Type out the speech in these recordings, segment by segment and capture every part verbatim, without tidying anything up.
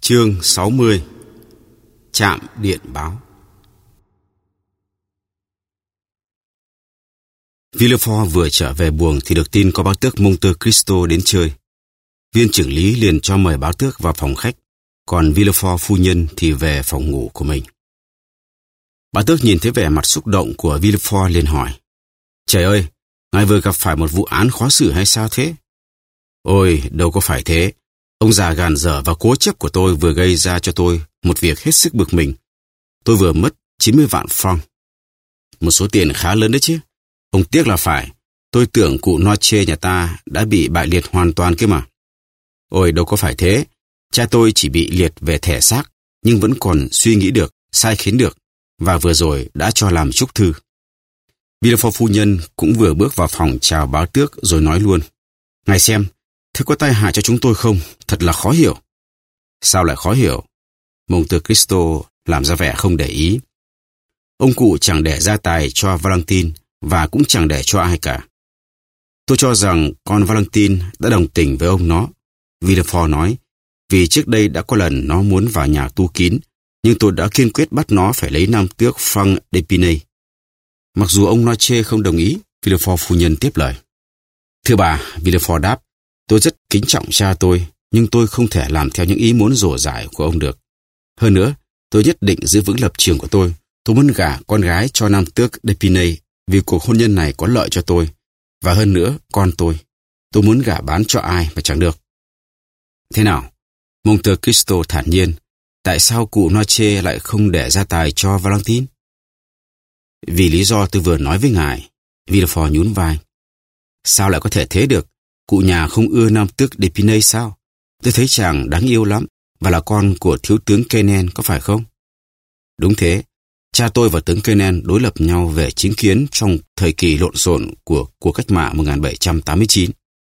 Chương sáu mươi. Trạm điện báo. Villefort vừa trở về buồng thì được tin có bá tước Monte Cristo đến chơi. Viên trưởng lý liền cho mời bá tước vào phòng khách, còn Villefort phu nhân thì về phòng ngủ của mình. Bá tước nhìn thấy vẻ mặt xúc động của Villefort liền hỏi: "Trời ơi, ngài vừa gặp phải một vụ án khó xử hay sao thế?" "Ôi, đâu có phải thế. Ông già gàn dở và cố chấp của tôi vừa gây ra cho tôi một việc hết sức bực mình. Tôi vừa mất chín mươi vạn franc. Một số tiền khá lớn đấy chứ. Ông tiếc là phải. Tôi tưởng cụ Noche nhà ta đã bị bại liệt hoàn toàn kia mà." "Ôi, đâu có phải thế. Cha tôi chỉ bị liệt về thể xác, nhưng vẫn còn suy nghĩ được, sai khiến được, và vừa rồi đã cho làm chúc thư." Villefort phu nhân cũng vừa bước vào phòng chào bá tước rồi nói luôn: "Ngài xem, thế có tai hại cho chúng tôi không? Thật là khó hiểu." "Sao lại khó hiểu?" Monte Cristo làm ra vẻ không để ý. "Ông cụ chẳng để gia tài cho Valentine và cũng chẳng để cho ai cả. Tôi cho rằng con Valentine đã đồng tình với ông nó," Villefort nói, "vì trước đây đã có lần nó muốn vào nhà tu kín, nhưng tôi đã kiên quyết bắt nó phải lấy nam tước Franc d'Épinay." "Mặc dù ông Noche không đồng ý," Villefort phu nhân tiếp lời. "Thưa bà," Villefort đáp, "tôi rất kính trọng cha tôi, nhưng tôi không thể làm theo những ý muốn rổ rải của ông được. Hơn nữa, tôi nhất định giữ vững lập trường của tôi. Tôi muốn gả con gái cho nam tước d'Épinay vì cuộc hôn nhân này có lợi cho tôi. Và hơn nữa, con tôi. Tôi muốn gả bán cho ai mà chẳng được." "Thế nào?" Monte Cristo thản nhiên. "Tại sao cụ Noche lại không để gia tài cho Valentine?" "Vì lý do tôi vừa nói với ngài," Villefort nhún vai. "Sao lại có thể thế được? Cụ nhà không ưa nam tước d'Épinay sao? Tôi thấy chàng đáng yêu lắm và là con của thiếu tướng Kenen, có phải không?" "Đúng thế. Cha tôi và tướng Kenen đối lập nhau về chính kiến trong thời kỳ lộn xộn của cuộc cách mạng một nghìn bảy trăm tám mươi chín.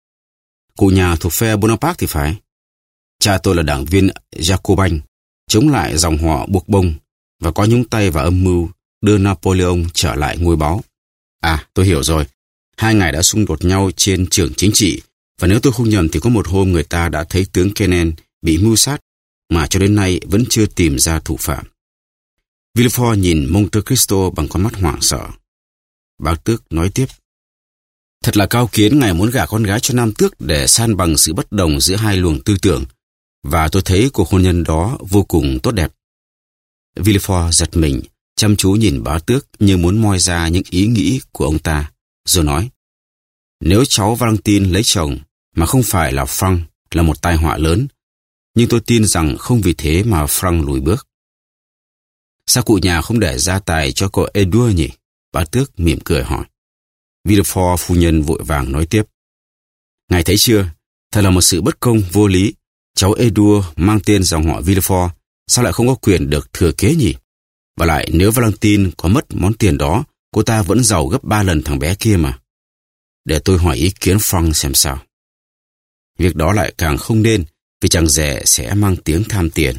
Cụ nhà thuộc phe Bonaparte thì phải. Cha tôi là đảng viên Jacobin, chống lại dòng họ buộc bông và có nhúng tay vào âm mưu đưa Napoleon trở lại ngôi báu." "À, tôi hiểu rồi. Hai ngài đã xung đột nhau trên trường chính trị, và nếu tôi không nhầm thì có một hôm người ta đã thấy tướng Kenen bị mưu sát, mà cho đến nay vẫn chưa tìm ra thủ phạm." Villefort nhìn Monte Cristo bằng con mắt hoảng sợ. Bá tước nói tiếp: "Thật là cao kiến ngài muốn gả con gái cho nam tước để san bằng sự bất đồng giữa hai luồng tư tưởng, và tôi thấy cuộc hôn nhân đó vô cùng tốt đẹp." Villefort giật mình, chăm chú nhìn bá tước như muốn moi ra những ý nghĩ của ông ta, rồi nói: "Nếu cháu Valentine lấy chồng mà không phải là Franc là một tai họa lớn, nhưng tôi tin rằng không vì thế mà Franc lùi bước." "Sao cụ nhà không để gia tài cho cậu Edouard nhỉ?" Bá tước mỉm cười hỏi. Villefort phu nhân vội vàng nói tiếp: "Ngài thấy chưa, thật là một sự bất công vô lý. Cháu Edouard mang tên dòng họ Villefort, sao lại không có quyền được thừa kế nhỉ? Và lại nếu Valentine có mất món tiền đó, cô ta vẫn giàu gấp ba lần thằng bé kia mà. Để tôi hỏi ý kiến Franc xem sao." "Việc đó lại càng không nên, vì chàng rể sẽ mang tiếng tham tiền."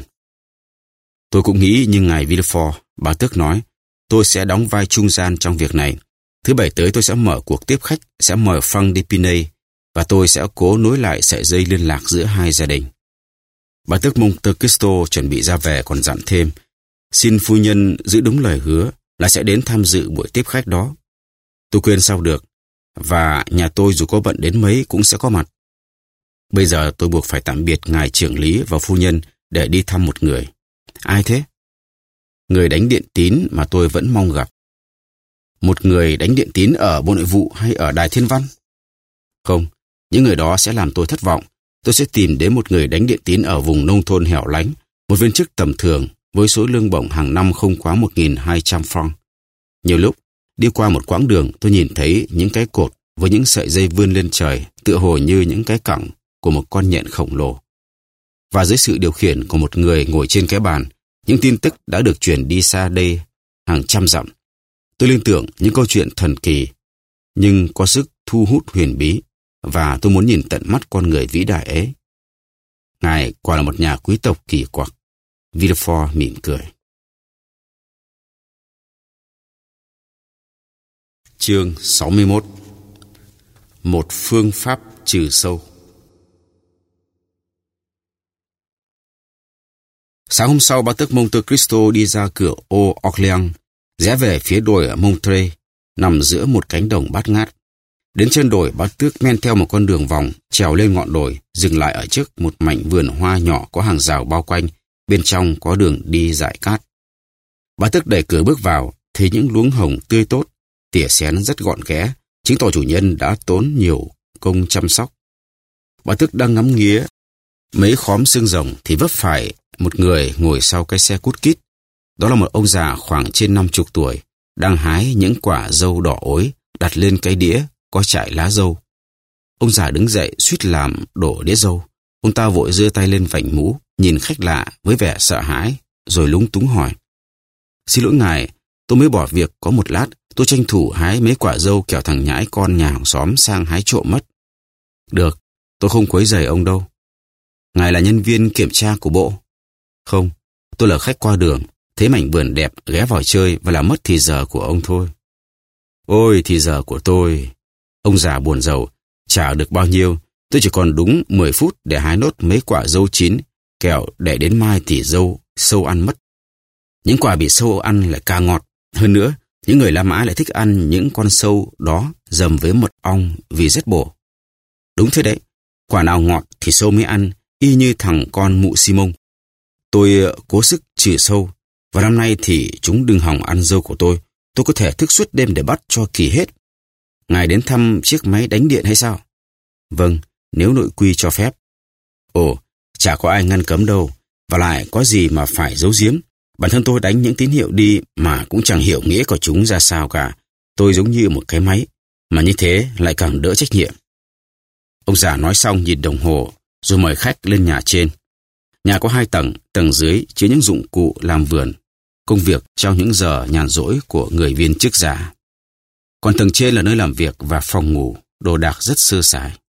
"Tôi cũng nghĩ như ngài Villefort," bá tước nói. "Tôi sẽ đóng vai trung gian trong việc này. Thứ bảy tới tôi sẽ mở cuộc tiếp khách, sẽ mời Franc d'Épinay, và tôi sẽ cố nối lại sợi dây liên lạc giữa hai gia đình." Bá tước Monte Cristo chuẩn bị ra về còn dặn thêm: "Xin phu nhân giữ đúng lời hứa là sẽ đến tham dự buổi tiếp khách đó. Tôi quên sao được, và nhà tôi dù có bận đến mấy cũng sẽ có mặt. Bây giờ tôi buộc phải tạm biệt ngài trưởng lý và phu nhân để đi thăm một người." "Ai thế?" "Người đánh điện tín mà tôi vẫn mong gặp." "Một người đánh điện tín ở Bộ Nội vụ hay ở Đài Thiên Văn?" "Không, những người đó sẽ làm tôi thất vọng. Tôi sẽ tìm đến một người đánh điện tín ở vùng nông thôn hẻo lánh, một viên chức tầm thường với số lương bổng hàng năm không quá một nghìn hai trăm franc. Nhiều lúc, đi qua một quãng đường tôi nhìn thấy những cái cột với những sợi dây vươn lên trời tựa hồ như những cái cẳng của một con nhện khổng lồ. Và dưới sự điều khiển của một người ngồi trên cái bàn, những tin tức đã được truyền đi xa đây hàng trăm dặm. Tôi liên tưởng những câu chuyện thần kỳ, nhưng có sức thu hút huyền bí, và tôi muốn nhìn tận mắt con người vĩ đại ấy. Ngài quả là một nhà quý tộc kỳ quặc." Villefort mỉm cười. Chương sáu mươi mốt. Một phương pháp trừ sâu. Sáng hôm sau, bá tước Monte Cristo đi ra cửa ô Orléans, rẽ về phía đồi ở Montreuil, nằm giữa một cánh đồng bát ngát. Đến chân đồi, bá tước men theo một con đường vòng, trèo lên ngọn đồi, dừng lại ở trước một mảnh vườn hoa nhỏ có hàng rào bao quanh, bên trong có đường đi dải cát. Bá tước đẩy cửa bước vào, thấy những luống hồng tươi tốt, tỉa xén rất gọn ghẽ, chứng tỏ chủ nhân đã tốn nhiều công chăm sóc. Bá tước đang ngắm nghía mấy khóm xương rồng thì vấp phải một người ngồi sau cái xe cút kít. Đó là một ông già khoảng trên năm chục tuổi, đang hái những quả dâu đỏ ối đặt lên cái đĩa có trải lá dâu. Ông già đứng dậy suýt làm đổ đĩa dâu. Ông ta vội giơ tay lên vảnh mũ, nhìn khách lạ với vẻ sợ hãi, rồi lúng túng hỏi: "Xin lỗi ngài, tôi mới bỏ việc có một lát, tôi tranh thủ hái mấy quả dâu kẻo thằng nhãi con nhà hàng xóm sang hái trộm mất." "Được, tôi không quấy rầy ông đâu." "Ngài là nhân viên kiểm tra của bộ?" "Không, tôi là khách qua đường, thấy mảnh vườn đẹp ghé vào chơi và làm mất thì giờ của ông thôi." "Ôi, thì giờ của tôi." Ông già buồn rầu: "Chả được bao nhiêu, tôi chỉ còn đúng mười phút để hái nốt mấy quả dâu chín, kẻo để đến mai thì dâu sâu ăn mất. Những quả bị sâu ăn lại càng ngọt. Hơn nữa, những người La Mã lại thích ăn những con sâu đó dầm với mật ong vì rất bổ." "Đúng thế đấy, quả nào ngọt thì sâu mới ăn, y như thằng con mụ Simon. Tôi cố sức trừ sâu, và năm nay thì chúng đừng hòng ăn dâu của tôi. Tôi có thể thức suốt đêm để bắt cho kỳ hết. Ngài đến thăm chiếc máy đánh điện hay sao?" "Vâng, nếu nội quy cho phép." "Ồ, chả có ai ngăn cấm đâu, và lại có gì mà phải giấu giếm. Bản thân tôi đánh những tín hiệu đi mà cũng chẳng hiểu nghĩa của chúng ra sao cả. Tôi giống như một cái máy, mà như thế lại càng đỡ trách nhiệm." Ông già nói xong nhìn đồng hồ, rồi mời khách lên nhà trên. Nhà có hai tầng, tầng dưới chứa những dụng cụ làm vườn, công việc trong những giờ nhàn rỗi của người viên chức già. Còn tầng trên là nơi làm việc và phòng ngủ, đồ đạc rất sơ sài.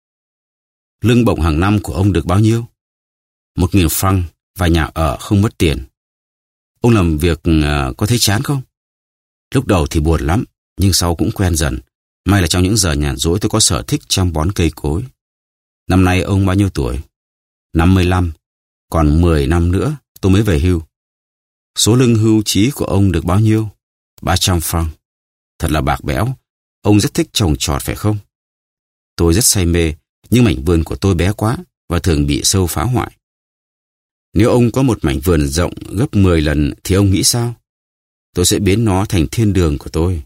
Lương bổng hàng năm của ông được bao nhiêu? Một nghìn franc, và nhà ở không mất tiền. Ông làm việc uh, có thấy chán không? Lúc đầu thì buồn lắm, nhưng sau cũng quen dần. May là trong những giờ nhàn rỗi tôi có sở thích chăm bón cây cối. Năm nay ông bao nhiêu tuổi? năm mươi lăm, còn mười năm nữa tôi mới về hưu. Số lương hưu trí của ông được bao nhiêu? ba trăm franc. Thật là bạc bẽo. Ông rất thích trồng trọt phải không? Tôi rất say mê, nhưng mảnh vườn của tôi bé quá và thường bị sâu phá hoại. Nếu ông có một mảnh vườn rộng gấp mười lần thì ông nghĩ sao? Tôi sẽ biến nó thành thiên đường của tôi.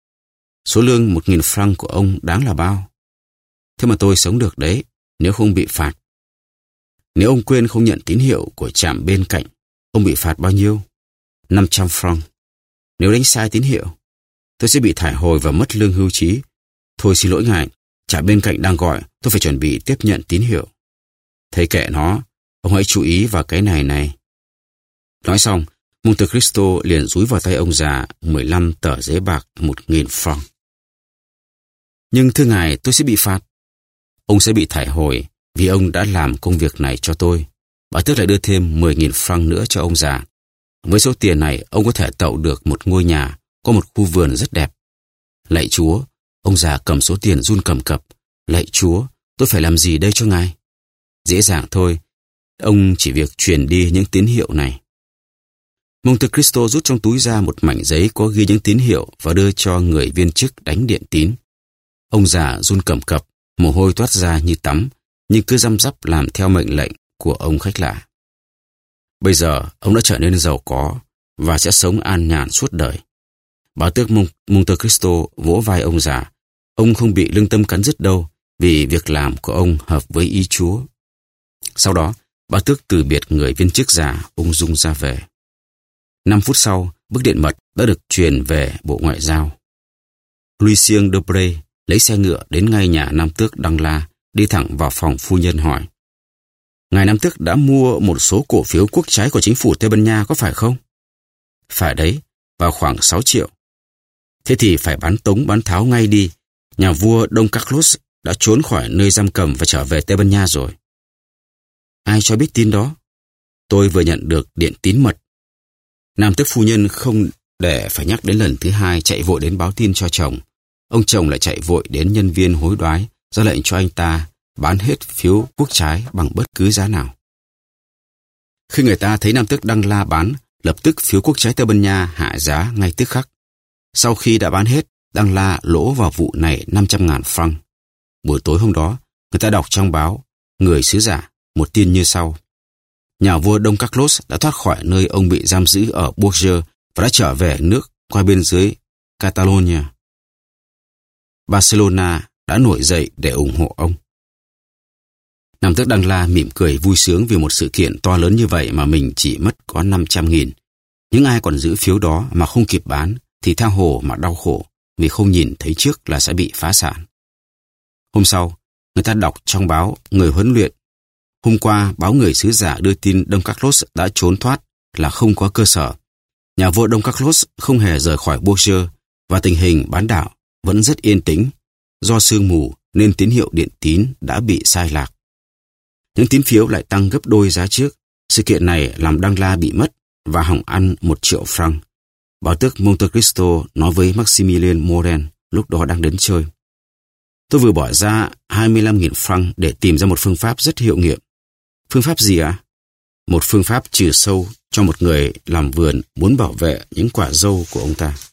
Số lương một nghìn franc của ông đáng là bao? Thế mà tôi sống được đấy, nếu không bị phạt. Nếu ông quên không nhận tín hiệu của trạm bên cạnh, ông bị phạt bao nhiêu? năm trăm franc. Nếu đánh sai tín hiệu, tôi sẽ bị thải hồi và mất lương hưu trí. Thôi xin lỗi ngài, trạm bên cạnh đang gọi, tôi phải chuẩn bị tiếp nhận tín hiệu. Thầy kệ nó, ông hãy chú ý vào cái này này. Nói xong, Monte Cristo liền dúi vào tay ông già mười lăm tờ giấy bạc một nghìn franc. Nhưng thưa ngài, tôi sẽ bị phạt. Ông sẽ bị thải hồi vì ông đã làm công việc này cho tôi. Bà tước lại đưa thêm mười nghìn franc nữa cho ông già. Với số tiền này, ông có thể tậu được một ngôi nhà, có một khu vườn rất đẹp. Lạy Chúa, ông già cầm số tiền run cầm cập. Lạy Chúa, tôi phải làm gì đây cho ngài? Dễ dàng thôi, ông chỉ việc truyền đi những tín hiệu này. Monte Cristo rút trong túi ra một mảnh giấy có ghi những tín hiệu và đưa cho người viên chức đánh điện tín. Ông già run cầm cập, mồ hôi toát ra như tắm, nhưng cứ răm rắp làm theo mệnh lệnh của ông khách lạ. Bây giờ, ông đã trở nên giàu có và sẽ sống an nhàn suốt đời. Bá tước Monte Cristo vỗ vai ông già. Ông không bị lương tâm cắn rứt đâu, vì việc làm của ông hợp với ý Chúa. Sau đó, bá tước từ biệt người viên chức già, ung dung ra về. Năm phút sau, bức điện mật đã được truyền về Bộ Ngoại giao. Lucien Debray lấy xe ngựa đến ngay nhà nam tước Đăng La, đi thẳng vào phòng phu nhân hỏi: "Ngài nam tước đã mua một số cổ phiếu quốc trái của chính phủ Tây Ban Nha có phải không?" "Phải đấy, vào khoảng sáu triệu. Thế thì phải bán tống bán tháo ngay đi. Nhà vua Don Carlos đã trốn khỏi nơi giam cầm và trở về Tây Ban Nha rồi." "Ai cho biết tin đó?" "Tôi vừa nhận được điện tín mật." Nam tước phu nhân không để phải nhắc đến lần thứ hai chạy vội đến báo tin cho chồng. Ông chồng lại chạy vội đến nhân viên hối đoái, ra lệnh cho anh ta bán hết phiếu quốc trái bằng bất cứ giá nào. Khi người ta thấy Nam tước Đăng La bán, lập tức phiếu quốc trái Tây Ban Nha hạ giá ngay tức khắc. Sau khi đã bán hết, Đăng La lỗ vào vụ này năm trăm ngàn franc. Buổi tối hôm đó, người ta đọc trong báo, người sứ giả, một tin như sau. Nhà vua Đông Carlos đã thoát khỏi nơi ông bị giam giữ ở Bourges và đã trở về nước qua biên giới Catalonia. Barcelona đã nổi dậy để ủng hộ ông. Nam tước Đăng La mỉm cười vui sướng vì một sự kiện to lớn như vậy mà mình chỉ mất có năm trăm nghìn. Những ai còn giữ phiếu đó mà không kịp bán thì tha hồ mà đau khổ vì không nhìn thấy trước là sẽ bị phá sản. Hôm sau, người ta đọc trong báo Người huấn luyện. Hôm qua, báo Người sứ giả đưa tin Đông Carlos đã trốn thoát là không có cơ sở. Nhà vua Đông Carlos không hề rời khỏi Bourges và tình hình bán đảo vẫn rất yên tĩnh. Do sương mù nên tín hiệu điện tín đã bị sai lạc. Những tín phiếu lại tăng gấp đôi giá trước. Sự kiện này làm Đăng La bị mất và hỏng ăn một triệu franc. Báo tước Monte Cristo nói với Maximilien Moren lúc đó đang đến chơi. Tôi vừa bỏ ra hai mươi lăm nghìn franc để tìm ra một phương pháp rất hiệu nghiệm. Phương pháp gì ạ? À? Một phương pháp trừ sâu cho một người làm vườn muốn bảo vệ những quả dâu của ông ta.